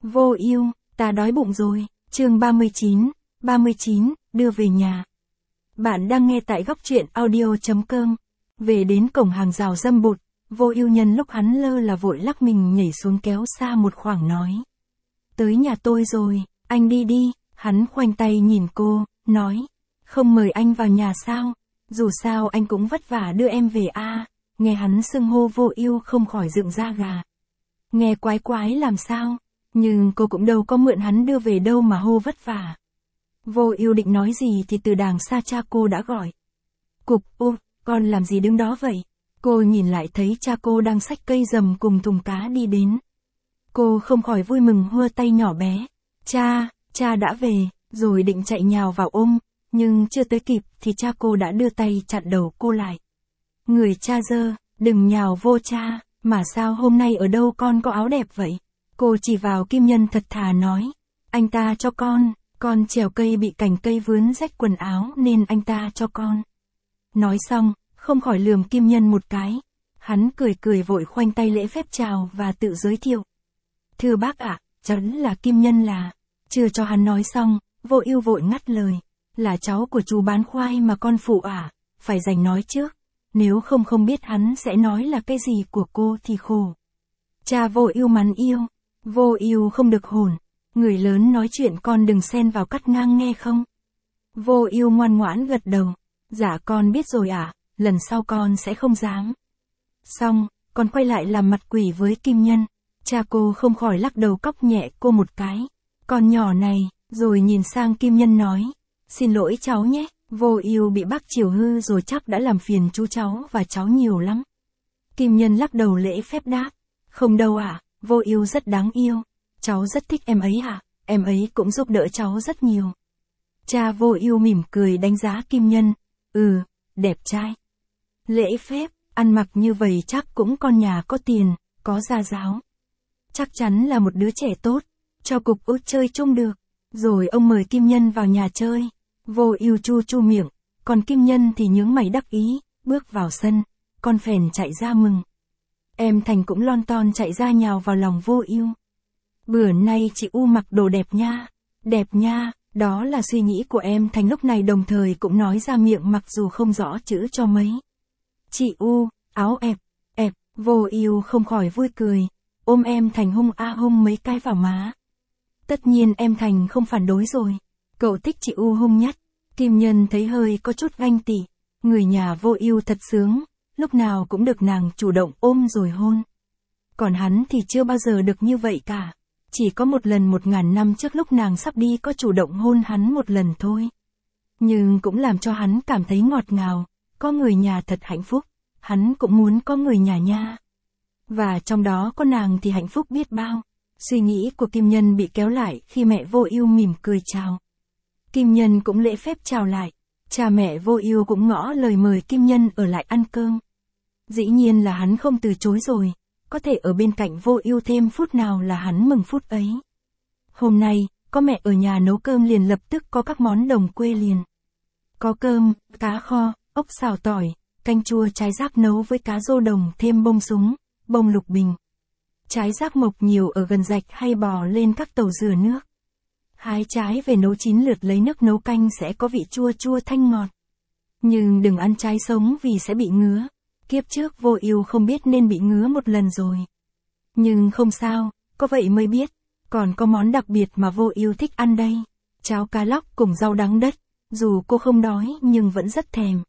Vô ưu, ta đói bụng rồi. Chương 39, đưa về nhà. Bạn đang nghe tại góc truyện audio.com. Về đến cổng hàng rào dâm bụt, Vô ưu nhân lúc hắn lơ là vội lắc mình nhảy xuống kéo xa một khoảng nói. Tới nhà tôi rồi, anh đi đi. Hắn khoanh tay nhìn cô, nói. Không mời anh vào nhà sao? Dù sao anh cũng vất vả đưa em về a. Nghe hắn xưng hô Vô ưu không khỏi dựng da gà. Nghe quái quái làm sao? Nhưng cô cũng đâu có mượn hắn đưa về đâu mà hô vất vả. Vô ưu định nói gì thì từ đàng xa cha cô đã gọi. Cục, ô, con làm gì đứng đó vậy? Cô nhìn lại thấy cha cô đang xách cây dầm cùng thùng cá đi đến. Cô không khỏi vui mừng hua tay nhỏ bé. Cha đã về, rồi định chạy nhào vào ôm, nhưng chưa tới kịp thì cha cô đã đưa tay chặn đầu cô lại. Người cha dơ, đừng nhào vô cha, mà sao hôm nay ở đâu con có áo đẹp vậy? Cô chỉ vào Kim Nhân thật thà nói. Anh ta cho con trèo cây bị cành cây vướn rách quần áo nên anh ta cho con. Nói xong, không khỏi lườm Kim Nhân một cái. Hắn cười vội khoanh tay lễ phép chào và tự giới thiệu. Thưa bác ạ, cháu là Kim Nhân là. Chưa cho hắn nói xong, Vô ưu vội ngắt lời. Là cháu của chú bán khoai mà con phụ ạ, phải dành nói trước. Nếu không biết hắn sẽ nói là cái gì của cô thì khổ. Cha Vô ưu mắn yêu. Vô ưu không được hồn. Người lớn nói chuyện con đừng xen vào cắt ngang nghe không? Vô ưu ngoan ngoãn gật đầu. Dạ con biết rồi ạ, lần sau con sẽ không dám. Xong, con quay lại làm mặt quỷ với Kim Nhân. Cha cô không khỏi lắc đầu cóc nhẹ cô một cái. Con nhỏ này, rồi nhìn sang Kim Nhân nói. Xin lỗi cháu nhé, Vô ưu bị bác chiều hư rồi chắc đã làm phiền chú cháu và cháu nhiều lắm. Kim Nhân lắc đầu lễ phép đáp. Không đâu ạ, Vô ưu rất đáng yêu. Cháu rất thích em ấy ạ, em ấy cũng giúp đỡ cháu rất nhiều. Cha Vô ưu mỉm cười đánh giá Kim Nhân. Đẹp trai. Lễ phép, ăn mặc như vậy chắc cũng con nhà có tiền, có gia giáo. Chắc chắn là một đứa trẻ tốt, cho cục út chơi chung được. Rồi ông mời Kim Nhân vào nhà chơi. Vô ưu chu miệng, còn Kim Nhân thì nhướng mày đắc ý, bước vào sân, con phèn chạy ra mừng. Em Thành cũng lon ton chạy ra nhào vào lòng Vô ưu. Bữa nay chị U mặc đồ đẹp nha, đó là suy nghĩ của em Thành lúc này đồng thời cũng nói ra miệng mặc dù không rõ chữ cho mấy. Chị U, áo ẹp, Vô ưu không khỏi vui cười, ôm em Thành hung mấy cái vào má. Tất nhiên em Thành không phản đối rồi, cậu thích chị U hung nhất. Kim Nhân thấy hơi có chút ganh tị, người nhà Vô ưu thật sướng, lúc nào cũng được nàng chủ động ôm rồi hôn. Còn hắn thì chưa bao giờ được như vậy cả. Chỉ có một lần 1000 năm trước lúc nàng sắp đi có chủ động hôn hắn một lần thôi. Nhưng cũng làm cho hắn cảm thấy ngọt ngào, có người nhà thật hạnh phúc, hắn cũng muốn có người nhà nha. Và trong đó có nàng thì hạnh phúc biết bao. Suy nghĩ của Kim Nhân bị kéo lại khi mẹ Vô ưu mỉm cười chào. Kim Nhân cũng lễ phép chào lại. Cha mẹ Vô ưu cũng ngỏ lời mời Kim Nhân ở lại ăn cơm. Dĩ nhiên là hắn không từ chối rồi. Có thể ở bên cạnh Vô ưu thêm phút nào là hắn mừng phút ấy. Hôm nay, có mẹ ở nhà nấu cơm liền lập tức có các món đồng quê liền. Có cơm, cá kho, ốc xào tỏi, canh chua trái rác nấu với cá rô đồng thêm bông súng, bông lục bình. Trái rác mọc nhiều ở gần rạch hay bò lên các tàu dừa nước. Hái trái về nấu chín lượt lấy nước nấu canh sẽ có vị chua thanh ngọt. Nhưng đừng ăn trái sống vì sẽ bị ngứa. Kiếp trước Vô ưu không biết nên bị ngứa một lần rồi. Nhưng không sao, có vậy mới biết. Còn có món đặc biệt mà Vô ưu thích ăn đây. Cháo cá lóc cùng rau đắng đất. Dù cô không đói nhưng vẫn rất thèm.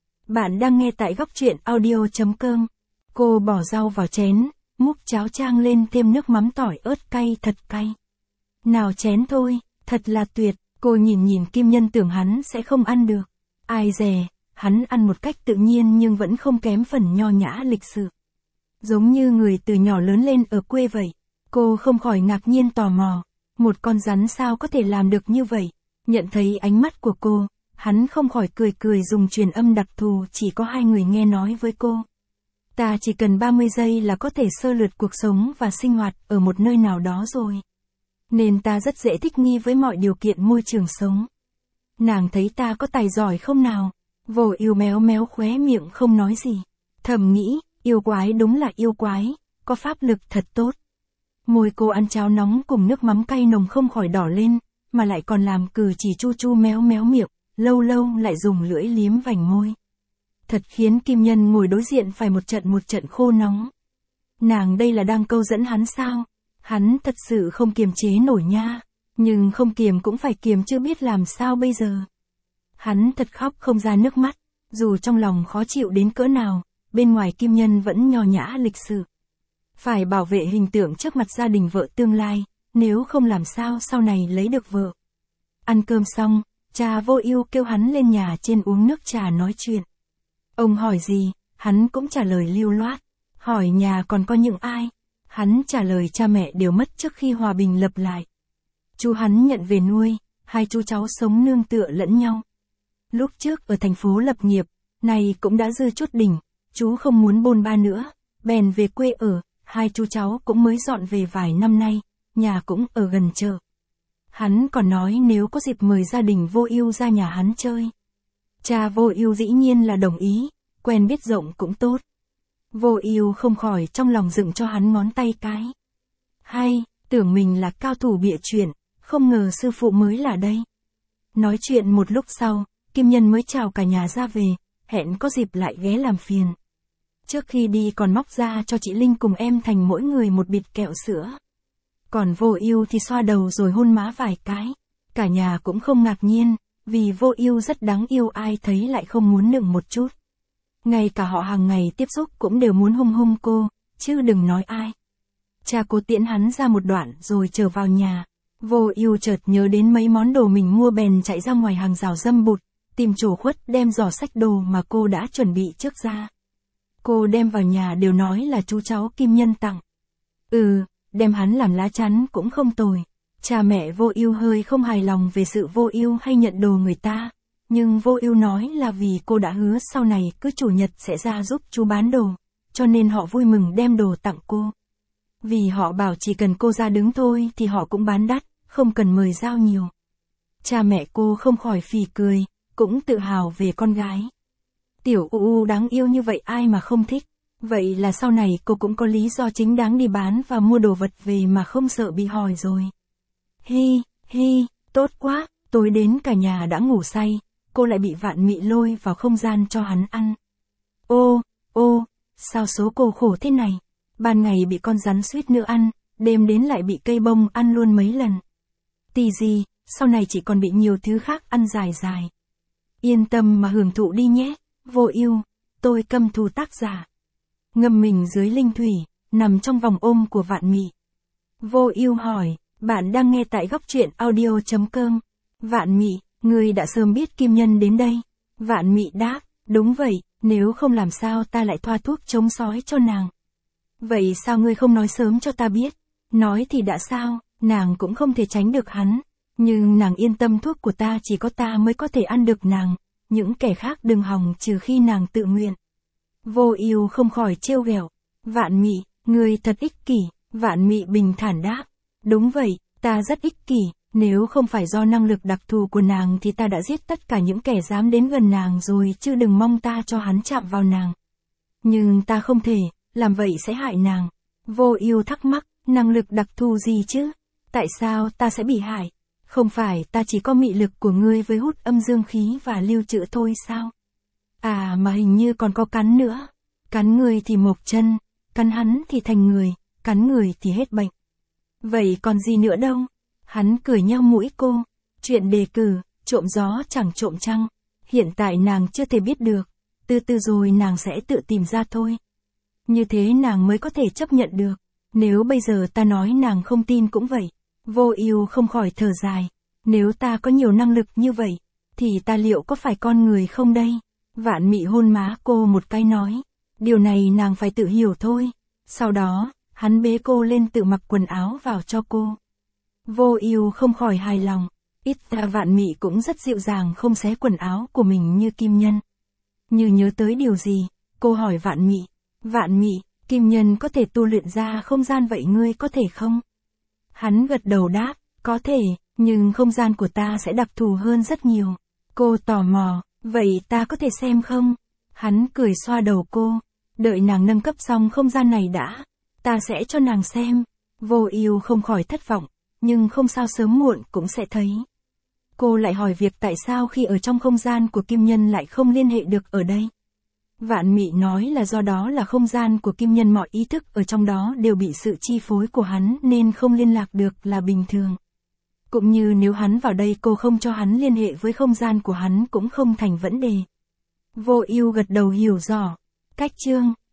Bạn đang nghe tại góc truyện audio.com. Cô bỏ rau vào chén, múc cháo chan lên thêm nước mắm tỏi ớt cay thật cay. Nào chén thôi, thật là tuyệt. Cô nhìn Kim Nhân tưởng hắn sẽ không ăn được. Ai dè. Hắn ăn một cách tự nhiên nhưng vẫn không kém phần nho nhã lịch sự. Giống như người từ nhỏ lớn lên ở quê vậy. Cô không khỏi ngạc nhiên tò mò. Một con rắn sao có thể làm được như vậy? Nhận thấy ánh mắt của cô, hắn không khỏi cười dùng truyền âm đặc thù chỉ có hai người nghe nói với cô. Ta chỉ cần 30 giây là có thể sơ lược cuộc sống và sinh hoạt ở một nơi nào đó rồi. Nên ta rất dễ thích nghi với mọi điều kiện môi trường sống. Nàng thấy ta có tài giỏi không nào? Vô ưu méo khóe miệng không nói gì. Thầm nghĩ, yêu quái đúng là yêu quái, có pháp lực thật tốt. Môi cô ăn cháo nóng cùng nước mắm cay nồng không khỏi đỏ lên, mà lại còn làm cử chỉ chu chu méo méo miệng, lâu lâu lại dùng lưỡi liếm vành môi. Thật khiến Kim Nhân ngồi đối diện phải một trận khô nóng. Nàng đây là đang câu dẫn hắn sao? Hắn thật sự không kiềm chế nổi nha, nhưng không kiềm cũng phải kiềm chứ biết làm sao bây giờ. Hắn thật khóc không ra nước mắt, dù trong lòng khó chịu đến cỡ nào, bên ngoài Kim Nhân vẫn nho nhã lịch sự. Phải bảo vệ hình tượng trước mặt gia đình vợ tương lai, nếu không làm sao sau này lấy được vợ. Ăn cơm xong, cha Vô Ưu kêu hắn lên nhà trên uống nước trà nói chuyện. Ông hỏi gì, hắn cũng trả lời lưu loát. Hỏi nhà còn có những ai? Hắn trả lời cha mẹ đều mất trước khi hòa bình lập lại. Chú hắn nhận về nuôi, hai chú cháu sống nương tựa lẫn nhau. Lúc trước ở thành phố lập nghiệp, này cũng đã dư chút đỉnh, chú không muốn bôn ba nữa, bèn về quê ở, hai chú cháu cũng mới dọn về vài năm nay, nhà cũng ở gần chợ. Hắn còn nói nếu có dịp mời gia đình Vô Ưu ra nhà hắn chơi. Cha Vô Ưu dĩ nhiên là đồng ý, quen biết rộng cũng tốt. Vô Ưu không khỏi trong lòng dựng cho hắn ngón tay cái. Hay, tưởng mình là cao thủ bịa chuyện, không ngờ sư phụ mới là đây. Nói chuyện một lúc sau, Kim Nhân mới chào cả nhà ra về, hẹn có dịp lại ghé làm phiền. Trước khi đi còn móc ra cho chị Linh cùng em Thành mỗi người một bịch kẹo sữa. Còn Vô Ưu thì xoa đầu rồi hôn má vài cái. Cả nhà cũng không ngạc nhiên, vì Vô Ưu rất đáng yêu, ai thấy lại không muốn nựng một chút. Ngay cả họ hàng ngày tiếp xúc cũng đều muốn hung hung cô, chứ đừng nói ai. Cha cô tiễn hắn ra một đoạn rồi trở vào nhà. Vô Ưu chợt nhớ đến mấy món đồ mình mua bèn chạy ra ngoài hàng rào dâm bụt, tìm chỗ khuất đem giỏ xách đồ mà cô đã chuẩn bị trước ra. Cô đem vào nhà đều nói là chú cháu Kim Nhân tặng. Đem hắn làm lá chắn cũng không tồi. Cha mẹ Vô Ưu hơi không hài lòng về sự Vô Ưu hay nhận đồ người ta, nhưng Vô Ưu nói là vì cô đã hứa sau này cứ chủ nhật sẽ ra giúp chú bán đồ, cho nên họ vui mừng đem đồ tặng cô. Vì họ bảo chỉ cần cô ra đứng thôi thì họ cũng bán đắt, không cần mời giao nhiều. Cha mẹ cô không khỏi phì cười, cũng tự hào về con gái. Tiểu U đáng yêu như vậy ai mà không thích. Vậy là sau này cô cũng có lý do chính đáng đi bán và mua đồ vật về mà không sợ bị hỏi rồi. Hi, tốt quá, tối đến cả nhà đã ngủ say, cô lại bị Vạn Mị lôi vào không gian cho hắn ăn. Ô, sao số cô khổ thế này, ban ngày bị con rắn suýt nữa ăn, đêm đến lại bị cây bông ăn luôn mấy lần. Tì gì, sau này chỉ còn bị nhiều thứ khác ăn dài. Yên tâm mà hưởng thụ đi nhé, Vô Ưu, tôi căm thù tác giả. Ngâm mình dưới linh thủy, nằm trong vòng ôm của Vạn Mị. Vô Ưu hỏi, bạn đang nghe tại góc truyện audio.com. Vạn Mị, ngươi đã sớm biết Kim Nhân đến đây. Vạn Mị đáp, đúng vậy, nếu không làm sao ta lại thoa thuốc chống sói cho nàng. Vậy sao ngươi không nói sớm cho ta biết? Nói thì đã sao, nàng cũng không thể tránh được hắn. Nhưng nàng yên tâm, thuốc của ta chỉ có ta mới có thể ăn được nàng, những kẻ khác đừng hòng trừ khi nàng tự nguyện. Vô Ưu không khỏi trêu ghẹo. Vạn Mị, ngươi thật ích kỷ. Vạn Mị bình thản đáp. Đúng vậy, ta rất ích kỷ, nếu không phải do năng lực đặc thù của nàng thì ta đã giết tất cả những kẻ dám đến gần nàng rồi, chứ đừng mong ta cho hắn chạm vào nàng. Nhưng ta không thể, làm vậy sẽ hại nàng. Vô Ưu thắc mắc, năng lực đặc thù gì chứ? Tại sao ta sẽ bị hại? Không phải ta chỉ có mị lực của ngươi với hút âm dương khí và lưu trữ thôi sao? À mà hình như còn có cắn nữa. Cắn người thì mộc chân, cắn hắn thì thành người, cắn người thì hết bệnh. Vậy còn gì nữa đâu? Hắn cười nheo mũi cô. Chuyện đề cử, trộm gió chẳng trộm trăng. Hiện tại nàng chưa thể biết được. Từ từ rồi nàng sẽ tự tìm ra thôi. Như thế nàng mới có thể chấp nhận được. Nếu bây giờ ta nói nàng không tin cũng vậy. Vô Ưu không khỏi thở dài. Nếu ta có nhiều năng lực như vậy, thì ta liệu có phải con người không đây? Vạn Mị hôn má cô một cái nói. Điều này nàng phải tự hiểu thôi. Sau đó, hắn bế cô lên tự mặc quần áo vào cho cô. Vô Ưu không khỏi hài lòng. Ít ra Vạn Mị cũng rất dịu dàng không xé quần áo của mình như Kim Nhân. Như nhớ tới điều gì, cô hỏi Vạn Mị. Vạn Mị, Kim Nhân có thể tu luyện ra không gian vậy ngươi có thể không? Hắn gật đầu đáp, có thể, nhưng không gian của ta sẽ đặc thù hơn rất nhiều. Cô tò mò, vậy ta có thể xem không? Hắn cười xoa đầu cô, đợi nàng nâng cấp xong không gian này đã, ta sẽ cho nàng xem. Vô Ưu không khỏi thất vọng, nhưng không sao sớm muộn cũng sẽ thấy. Cô lại hỏi việc tại sao khi ở trong không gian của Kim Nhân lại không liên hệ được ở đây. Vạn Mị nói là do đó là không gian của Kim Nhân, mọi ý thức ở trong đó đều bị sự chi phối của hắn nên không liên lạc được là bình thường. Cũng như nếu hắn vào đây cô không cho hắn liên hệ với không gian của hắn cũng không thành vấn đề. Vô Ưu gật đầu hiểu rõ. Cách chương